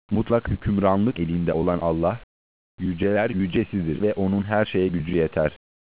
Mutlak hükümranlık elinde olan Allah, yüceler yücesidir ve onun her şeye gücü yeter.